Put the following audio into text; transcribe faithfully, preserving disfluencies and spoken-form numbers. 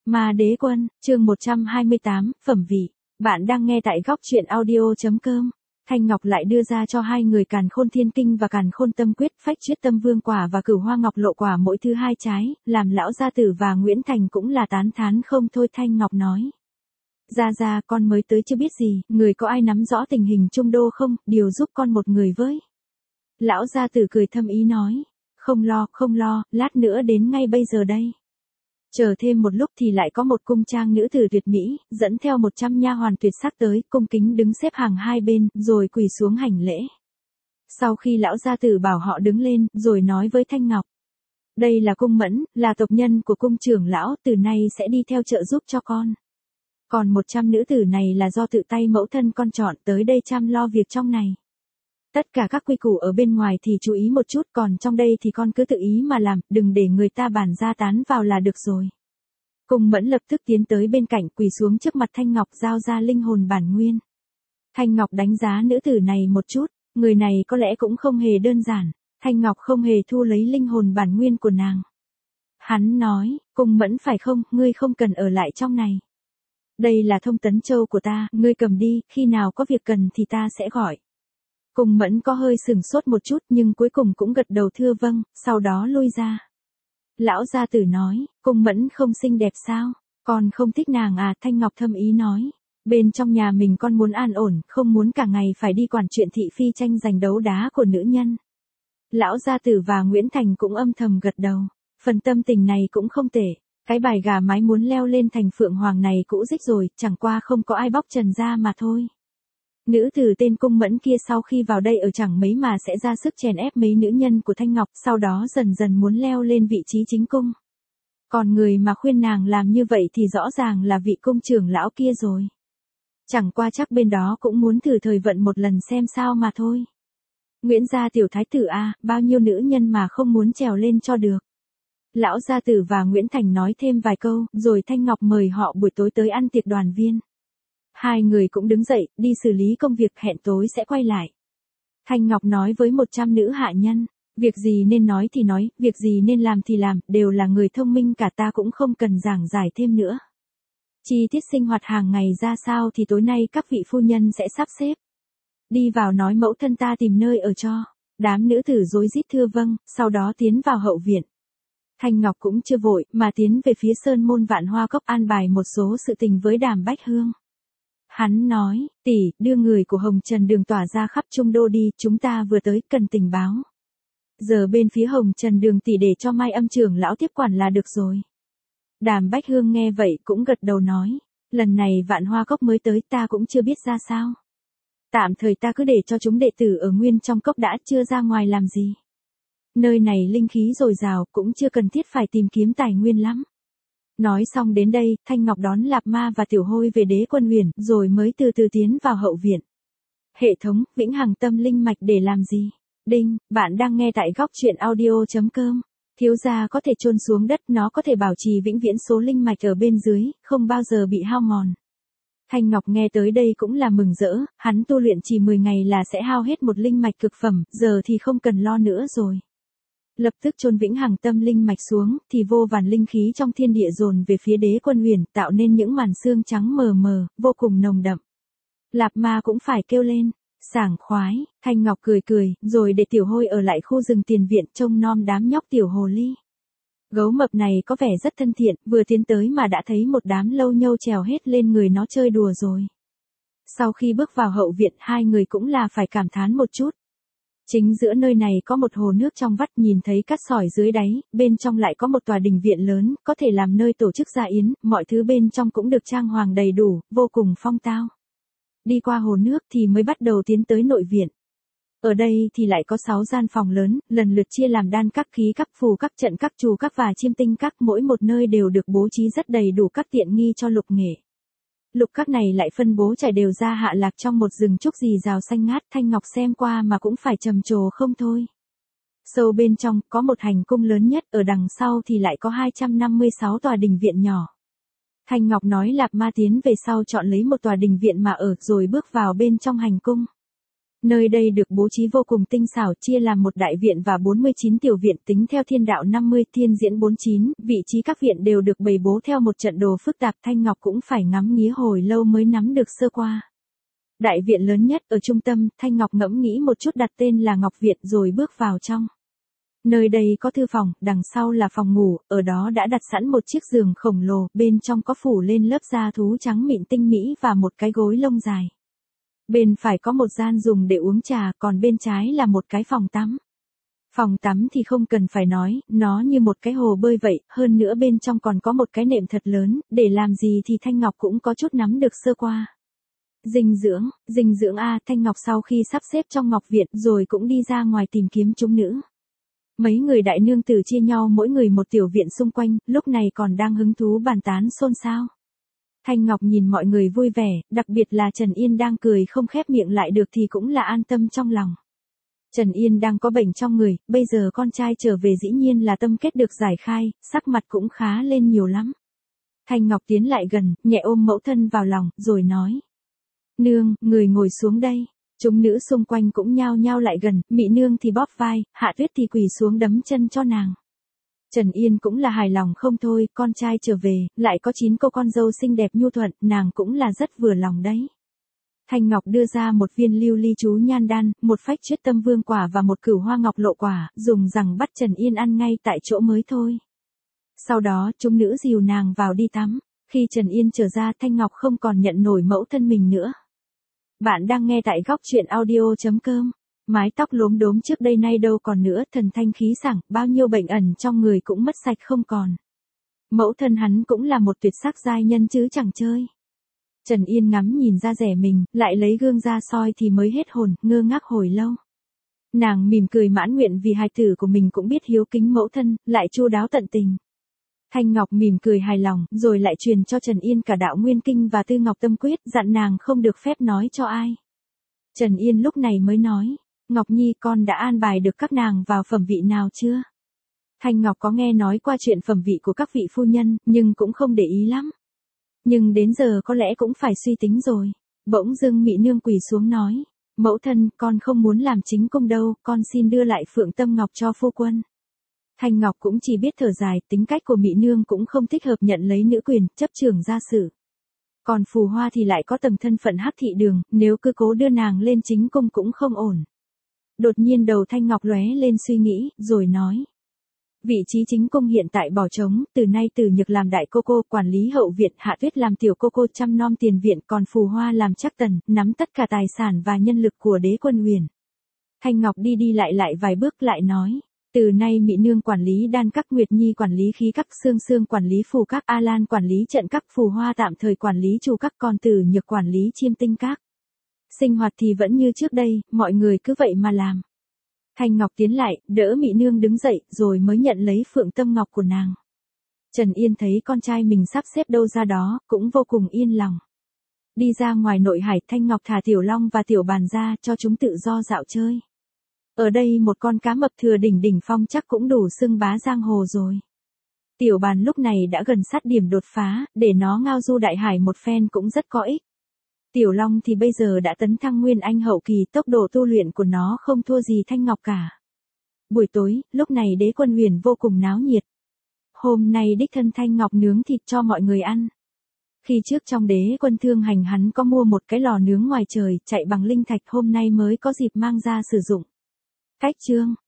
Ma Đế Quân, chương một trăm hai mươi tám, phẩm vị. Bạn đang nghe tại góc truyện audio.com. Thanh Ngọc lại đưa ra cho hai người Càn Khôn Thiên Kinh và Càn Khôn Tâm Quyết, Phách Chuyết Tâm Vương Quả và Cửu Hoa Ngọc Lộ Quả mỗi thứ hai trái, làm lão gia tử và Nguyễn Thành cũng là tán thán không thôi. Thanh Ngọc nói: Gia Gia, con mới tới chưa biết gì, người có ai nắm rõ tình hình Trung Đô không, điều giúp con một người với. Lão gia tử cười thâm ý nói: Không lo, không lo, lát nữa đến ngay bây giờ đây. Chờ thêm một lúc thì lại có một cung trang nữ tử tuyệt mỹ, dẫn theo một trăm nha hoàn tuyệt sắc tới, cung kính đứng xếp hàng hai bên, rồi quỳ xuống hành lễ. Sau khi lão gia tử bảo họ đứng lên, rồi nói với Thanh Ngọc: Đây là cung Mẫn, là tộc nhân của cung trưởng lão, từ nay sẽ đi theo trợ giúp cho con. Còn một trăm nữ tử này là do tự tay mẫu thân con chọn tới đây chăm lo việc trong này. Tất cả các quy củ ở bên ngoài thì chú ý một chút, còn trong đây thì con cứ tự ý mà làm, đừng để người ta bàn ra tán vào là được rồi. Cung Mẫn lập tức tiến tới bên cạnh, quỳ xuống trước mặt Thanh Ngọc, giao ra linh hồn bản nguyên. Thanh Ngọc đánh giá nữ tử này một chút, người này có lẽ cũng không hề đơn giản. Thanh Ngọc không hề thu lấy linh hồn bản nguyên của nàng. Hắn nói: Cung Mẫn phải không, ngươi không cần ở lại trong này. Đây là Thông Tấn Châu của ta, ngươi cầm đi, khi nào có việc cần thì ta sẽ gọi. Cung Mẫn có hơi sừng sốt một chút nhưng cuối cùng cũng gật đầu thưa vâng, sau đó lui ra. Lão gia tử nói: Cung Mẫn không xinh đẹp sao? Con không thích nàng à? Thanh Ngọc thâm ý nói: Bên trong nhà mình con muốn an ổn, không muốn cả ngày phải đi quản chuyện thị phi tranh giành đấu đá của nữ nhân. Lão gia tử và Nguyễn Thành cũng âm thầm gật đầu. Phần tâm tình này cũng không tệ. Cái bài gà mái muốn leo lên thành phượng hoàng này cũ rích rồi, chẳng qua không có ai bóc trần ra mà thôi. Nữ tử tên Cung Mẫn kia sau khi vào đây ở chẳng mấy mà sẽ ra sức chèn ép mấy nữ nhân của Thanh Ngọc, sau đó dần dần muốn leo lên vị trí chính cung. Còn người mà khuyên nàng làm như vậy thì rõ ràng là vị cung trưởng lão kia rồi. Chẳng qua chắc bên đó cũng muốn thử thời vận một lần xem sao mà thôi. Nguyễn gia tiểu thái tử a, bao nhiêu nữ nhân mà không muốn trèo lên cho được. Lão gia tử và Nguyễn Thành nói thêm vài câu, rồi Thanh Ngọc mời họ buổi tối tới ăn tiệc đoàn viên. Hai người cũng đứng dậy, đi xử lý công việc, hẹn tối sẽ quay lại. Thanh Ngọc nói với một trăm nữ hạ nhân: Việc gì nên nói thì nói, việc gì nên làm thì làm, đều là người thông minh cả, ta cũng không cần giảng giải thêm nữa. Chi tiết sinh hoạt hàng ngày ra sao thì tối nay các vị phu nhân sẽ sắp xếp. Đi vào nói mẫu thân ta tìm nơi ở cho. Đám nữ tử rối rít thưa vâng, sau đó tiến vào hậu viện. Thanh Ngọc cũng chưa vội, mà tiến về phía Sơn Môn Vạn Hoa Cốc an bài một số sự tình với Đàm Bách Hương. Hắn nói: Tỷ, đưa người của Hồng Trần Đường tỏa ra khắp Trung Đô đi, chúng ta vừa tới, cần tình báo. Giờ bên phía Hồng Trần Đường tỷ để cho Mai Âm trưởng lão tiếp quản là được rồi. Đàm Bách Hương nghe vậy cũng gật đầu nói: Lần này Vạn Hoa Cốc mới tới, ta cũng chưa biết ra sao. Tạm thời ta cứ để cho chúng đệ tử ở nguyên trong cốc đã, chưa ra ngoài làm gì. Nơi này linh khí dồi dào, cũng chưa cần thiết phải tìm kiếm tài nguyên lắm. Nói xong đến đây, Thanh Ngọc đón Lạp Ma và Tiểu Hôi về Đế Quân Huyền, rồi mới từ từ tiến vào hậu viện. Hệ thống, vĩnh hằng tâm linh mạch để làm gì? Đinh, bạn đang nghe tại góc truyện audio.com. Thiếu gia có thể chôn xuống đất, nó có thể bảo trì vĩnh viễn số linh mạch ở bên dưới, không bao giờ bị hao mòn. Thanh Ngọc nghe tới đây cũng là mừng rỡ, hắn tu luyện chỉ mười ngày là sẽ hao hết một linh mạch cực phẩm, giờ thì không cần lo nữa rồi. Lập tức chôn vĩnh hằng tâm linh mạch xuống, thì vô vàn linh khí trong thiên địa dồn về phía Đế Quân Huyền, tạo nên những màn sương trắng mờ mờ, vô cùng nồng đậm. Lạp Ma cũng phải kêu lên: Sảng khoái. Thanh Ngọc cười cười, rồi để Tiểu Hôi ở lại khu rừng tiền viện trông nom đám nhóc tiểu hồ ly. Gấu mập này có vẻ rất thân thiện, vừa tiến tới mà đã thấy một đám lâu nhâu trèo hết lên người nó chơi đùa rồi. Sau khi bước vào hậu viện, hai người cũng là phải cảm thán một chút. Chính giữa nơi này có một hồ nước trong vắt, nhìn thấy cát sỏi dưới đáy, bên trong lại có một tòa đình viện lớn, có thể làm nơi tổ chức gia yến, mọi thứ bên trong cũng được trang hoàng đầy đủ, vô cùng phong tao. Đi qua hồ nước thì mới bắt đầu tiến tới nội viện. Ở đây thì lại có sáu gian phòng lớn, lần lượt chia làm đan các, khí các, phù các, trận các, trù các và chiêm tinh các, mỗi một nơi đều được bố trí rất đầy đủ các tiện nghi cho lục nghệ. Lục các này lại phân bố trải đều ra hạ lạc trong một rừng trúc rì rào xanh ngát, Thanh Ngọc xem qua mà cũng phải trầm trồ không thôi. Sâu bên trong, có một hành cung lớn nhất, ở đằng sau thì lại có hai trăm năm mươi sáu tòa đình viện nhỏ. Thanh Ngọc nói Lạp Ma tiến về sau chọn lấy một tòa đình viện mà ở, rồi bước vào bên trong hành cung. Nơi đây được bố trí vô cùng tinh xảo, chia làm một đại viện và bốn mươi chín tiểu viện, tính theo thiên đạo năm mươi, thiên diễn bốn mươi chín, vị trí các viện đều được bày bố theo một trận đồ phức tạp, Thanh Ngọc cũng phải ngắm nghía hồi lâu mới nắm được sơ qua. Đại viện lớn nhất ở trung tâm, Thanh Ngọc ngẫm nghĩ một chút đặt tên là Ngọc Viện rồi bước vào trong. Nơi đây có thư phòng, đằng sau là phòng ngủ, ở đó đã đặt sẵn một chiếc giường khổng lồ, bên trong có phủ lên lớp da thú trắng mịn tinh mỹ và một cái gối lông dài. Bên phải có một gian dùng để uống trà, còn bên trái là một cái phòng tắm. Phòng tắm thì không cần phải nói, nó như một cái hồ bơi vậy, hơn nữa bên trong còn có một cái nệm thật lớn, để làm gì thì Thanh Ngọc cũng có chút nắm được sơ qua. Dinh dưỡng, dinh dưỡng a, Thanh Ngọc sau khi sắp xếp trong Ngọc Viện rồi cũng đi ra ngoài tìm kiếm chúng nữ. Mấy người đại nương tử chia nhau mỗi người một tiểu viện xung quanh, lúc này còn đang hứng thú bàn tán xôn xao. Thanh Ngọc nhìn mọi người vui vẻ, đặc biệt là Trần Yên đang cười không khép miệng lại được thì cũng là an tâm trong lòng. Trần Yên đang có bệnh trong người, bây giờ con trai trở về dĩ nhiên là tâm kết được giải khai, sắc mặt cũng khá lên nhiều lắm. Thanh Ngọc tiến lại gần, nhẹ ôm mẫu thân vào lòng, rồi nói. Nương, người ngồi xuống đây. Chúng nữ xung quanh cũng nhao nhao lại gần, Mị Nương thì bóp vai, Hạ Tuyết thì quỳ xuống đấm chân cho nàng. Trần Yên cũng là hài lòng không thôi, con trai trở về, lại có chín cô con dâu xinh đẹp nhu thuận, nàng cũng là rất vừa lòng đấy. Thanh Ngọc đưa ra một viên lưu ly chú nhan đan, một phách chuyết tâm vương quả và một cửu hoa ngọc lộ quả, dùng rằng bắt Trần Yên ăn ngay tại chỗ mới thôi. Sau đó, chúng nữ dìu nàng vào đi tắm. Khi Trần Yên trở ra, Thanh Ngọc không còn nhận nổi mẫu thân mình nữa. Bạn đang nghe tại góc truyện audio chấm com. Mái tóc lốm đốm trước đây nay đâu còn nữa, thần thanh khí sảng, bao nhiêu bệnh ẩn trong người cũng mất sạch không còn. Mẫu thân hắn cũng là một tuyệt sắc giai nhân chứ chẳng chơi. Trần Yên ngắm nhìn ra rẻ mình, lại lấy gương ra soi thì mới hết hồn, ngơ ngác hồi lâu. Nàng mỉm cười mãn nguyện vì hài tử của mình cũng biết hiếu kính mẫu thân, lại chu đáo tận tình. Thanh Ngọc mỉm cười hài lòng, rồi lại truyền cho Trần Yên cả đạo Nguyên Kinh và Tư Ngọc Tâm Quyết, dặn nàng không được phép nói cho ai. Trần Yên lúc này mới nói, Ngọc Nhi, con đã an bài được các nàng vào phẩm vị nào chưa? Thanh Ngọc có nghe nói qua chuyện phẩm vị của các vị phu nhân, nhưng cũng không để ý lắm. Nhưng đến giờ có lẽ cũng phải suy tính rồi. Bỗng dưng Mị Nương quỳ xuống nói, mẫu thân, con không muốn làm chính cung đâu, con xin đưa lại Phượng Tâm Ngọc cho phu quân. Thanh Ngọc cũng chỉ biết thở dài, tính cách của Mị Nương cũng không thích hợp nhận lấy nữ quyền, chấp trưởng gia sự. Còn Phù Hoa thì lại có tầng thân phận hắc thị đường, nếu cứ cố đưa nàng lên chính cung cũng không ổn. Đột nhiên đầu Thanh Ngọc lóe lên suy nghĩ, rồi nói. Vị trí chính cung hiện tại bỏ trống, từ nay Từ Nhược làm đại cô cô, quản lý hậu viện, Hạ Tuyết làm tiểu cô cô chăm nom tiền viện, còn Phù Hoa làm trắc tần, nắm tất cả tài sản và nhân lực của đế quân huyền. Thanh Ngọc đi đi lại lại vài bước lại nói. Từ nay Mị Nương quản lý đan các, Nguyệt Nhi quản lý khí các, Sương Sương quản lý phù các, A Lan quản lý trận các, Phù Hoa tạm thời quản lý chu các, còn Từ Nhược quản lý chiêm tinh các. Sinh hoạt thì vẫn như trước đây, mọi người cứ vậy mà làm. Thanh Ngọc tiến lại, đỡ Mị Nương đứng dậy, rồi mới nhận lấy Phượng Tâm Ngọc của nàng. Trần Yên thấy con trai mình sắp xếp đâu ra đó, cũng vô cùng yên lòng. Đi ra ngoài nội hải, Thanh Ngọc thả Tiểu Long và Tiểu Bàn ra, cho chúng tự do dạo chơi. Ở đây một con cá mập thừa đỉnh đỉnh phong chắc cũng đủ xưng bá giang hồ rồi. Tiểu Bàn lúc này đã gần sát điểm đột phá, để nó ngao du đại hải một phen cũng rất có ích. Tiểu Long thì bây giờ đã tấn thăng Nguyên Anh hậu kỳ, tốc độ tu luyện của nó không thua gì Thanh Ngọc cả. Buổi tối, lúc này đế quân huyền vô cùng náo nhiệt. Hôm nay đích thân Thanh Ngọc nướng thịt cho mọi người ăn. Khi trước trong đế quân thương hành hắn có mua một cái lò nướng ngoài trời, chạy bằng linh thạch, hôm nay mới có dịp mang ra sử dụng. Cách chương